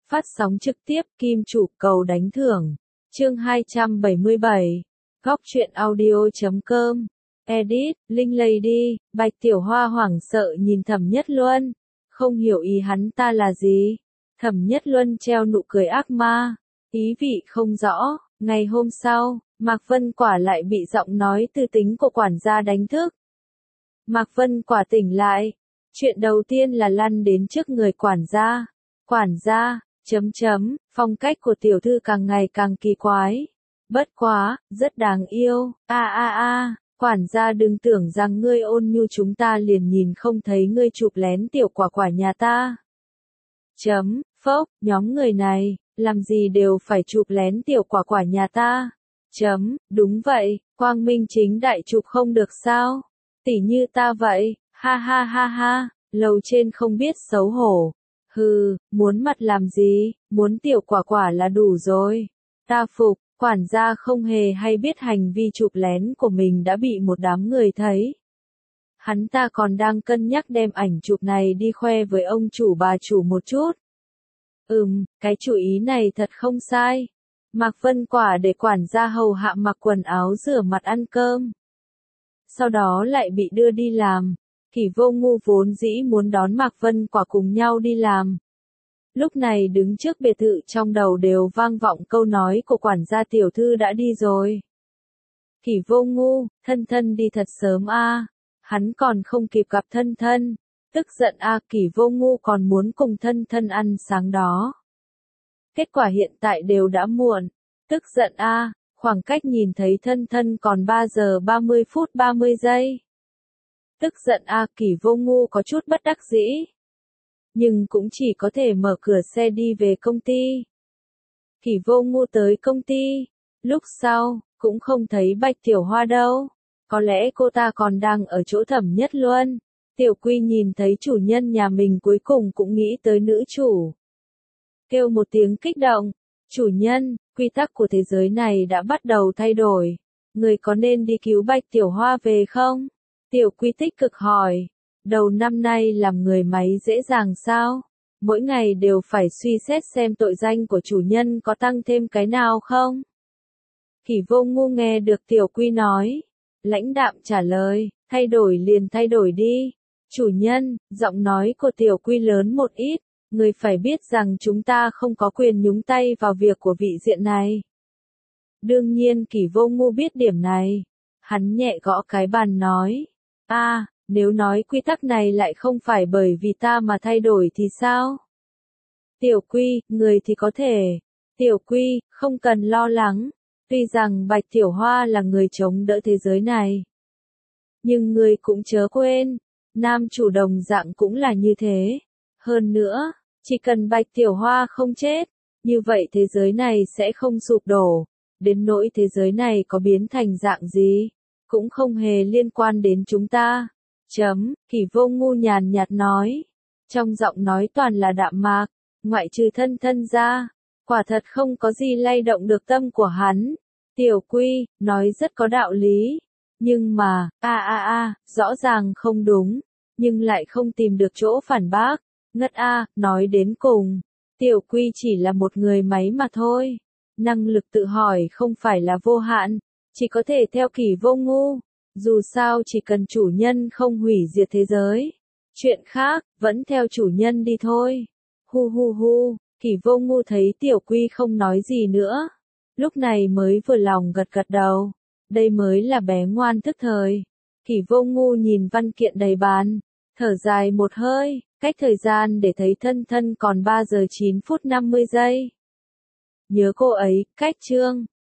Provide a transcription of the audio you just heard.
Phát sóng trực tiếp Kim Chủ cầu đánh thưởng. Chương 277. Góc truyện audio.com. Edit, Linh Lady, Bạch Tiểu Hoa hoảng sợ nhìn Thẩm Nhất Luân. Không hiểu ý hắn ta là gì. Thẩm Nhất Luân treo nụ cười ác ma. Ý vị không rõ. Ngày hôm sau, Mạc Vân Quả lại bị giọng nói tư tính của quản gia đánh thức. Mạc Vân Quả tỉnh lại. Chuyện đầu tiên là lăn đến trước người quản gia. Quản gia, phong cách của tiểu thư càng ngày càng kỳ quái. Bất quá, rất đáng yêu. Quản gia đừng tưởng rằng ngươi ôn nhu chúng ta liền nhìn không thấy ngươi chụp lén tiểu quả quả nhà ta. Nhóm người này, làm gì đều phải chụp lén tiểu quả quả nhà ta. Đúng vậy, quang minh chính đại chụp không được sao? Tỉ như ta vậy, ha, lầu trên không biết xấu hổ. Hừ, muốn mặt làm gì, muốn tiểu quả quả là đủ rồi. Ta phục, quản gia không hề hay biết hành vi chụp lén của mình đã bị một đám người thấy. Hắn ta còn đang cân nhắc đem ảnh chụp này đi khoe với ông chủ bà chủ một chút. Cái chủ ý này thật không sai. Mạc Vân Quả để quản gia hầu hạ mặc quần áo rửa mặt ăn cơm. Sau đó lại bị đưa đi làm. Kỷ Vô Ngu vốn dĩ muốn đón Mạc Vân Quả cùng nhau đi làm. Lúc này đứng trước biệt thự trong đầu đều vang vọng câu nói của quản gia tiểu thư đã đi rồi. Kỷ Vô Ngu, thân thân đi thật sớm a. Hắn còn không kịp gặp thân thân. Tức giận a, Kỷ Vô Ngu còn muốn cùng thân thân ăn sáng đó. Kết quả hiện tại đều đã muộn. Tức giận a, khoảng cách nhìn thấy thân thân còn 3 giờ 30 phút 30 giây. Tức giận a, Kỷ Vô Ngu có chút bất đắc dĩ. Nhưng cũng chỉ có thể mở cửa xe đi về công ty. Kỷ Vô Ngu tới công ty. Lúc sau, cũng không thấy Bạch Tiểu Hoa đâu. Có lẽ cô ta còn đang ở chỗ Thẩm Nhất Luân. Tiểu Quy nhìn thấy chủ nhân nhà mình cuối cùng cũng nghĩ tới nữ chủ. Kêu một tiếng kích động. Chủ nhân, quy tắc của thế giới này đã bắt đầu thay đổi. Người có nên đi cứu Bạch Tiểu Hoa về không? Tiểu Quy tích cực hỏi. Đầu năm nay làm người máy dễ dàng sao? Mỗi ngày đều phải suy xét xem tội danh của chủ nhân có tăng thêm cái nào không? Kỷ Vô Ngu nghe được Tiểu Quy nói. Lãnh đạm trả lời, thay đổi liền thay đổi đi. Chủ nhân, giọng nói của Tiểu Quy lớn một ít. Người phải biết rằng chúng ta không có quyền nhúng tay vào việc của vị diện này. Đương nhiên Kỷ Vô Ngu biết điểm này. Hắn nhẹ gõ cái bàn nói. Nếu nói quy tắc này lại không phải bởi vì ta mà thay đổi thì sao? Tiểu Quy, người thì có thể. Tiểu Quy, không cần lo lắng. Tuy rằng Bạch Tiểu Hoa là người chống đỡ thế giới này. Nhưng người cũng chớ quên. Nam chủ đồng dạng cũng là như thế. Hơn nữa, chỉ cần Bạch Tiểu Hoa không chết, như vậy thế giới này sẽ không sụp đổ. Đến nỗi thế giới này có biến thành dạng gì, cũng không hề liên quan đến chúng ta. Kỷ Vô Ngu nhàn nhạt nói. Trong giọng nói toàn là đạm mạc, ngoại trừ thân thân ra. Quả thật không có gì lay động được tâm của hắn. Tiểu Quy, nói rất có đạo lý. Nhưng mà, rõ ràng không đúng. Nhưng lại không tìm được chỗ phản bác. Ngất nói đến cùng. Tiểu Quy chỉ là một người máy mà thôi. Năng lực tự hỏi không phải là vô hạn. Chỉ có thể theo Kỷ Vô Ngu. Dù sao chỉ cần chủ nhân không hủy diệt thế giới. Chuyện khác, vẫn theo chủ nhân đi thôi. Kỷ Vô Ngu thấy Tiểu Quy không nói gì nữa. Lúc này mới vừa lòng gật gật đầu. Đây mới là bé ngoan thức thời. Kỷ Vô Ngu nhìn văn kiện đầy bàn. Thở dài một hơi, cách thời gian để thấy thân thân còn 3 giờ 9 phút 50 giây. Nhớ cô ấy, cách chương.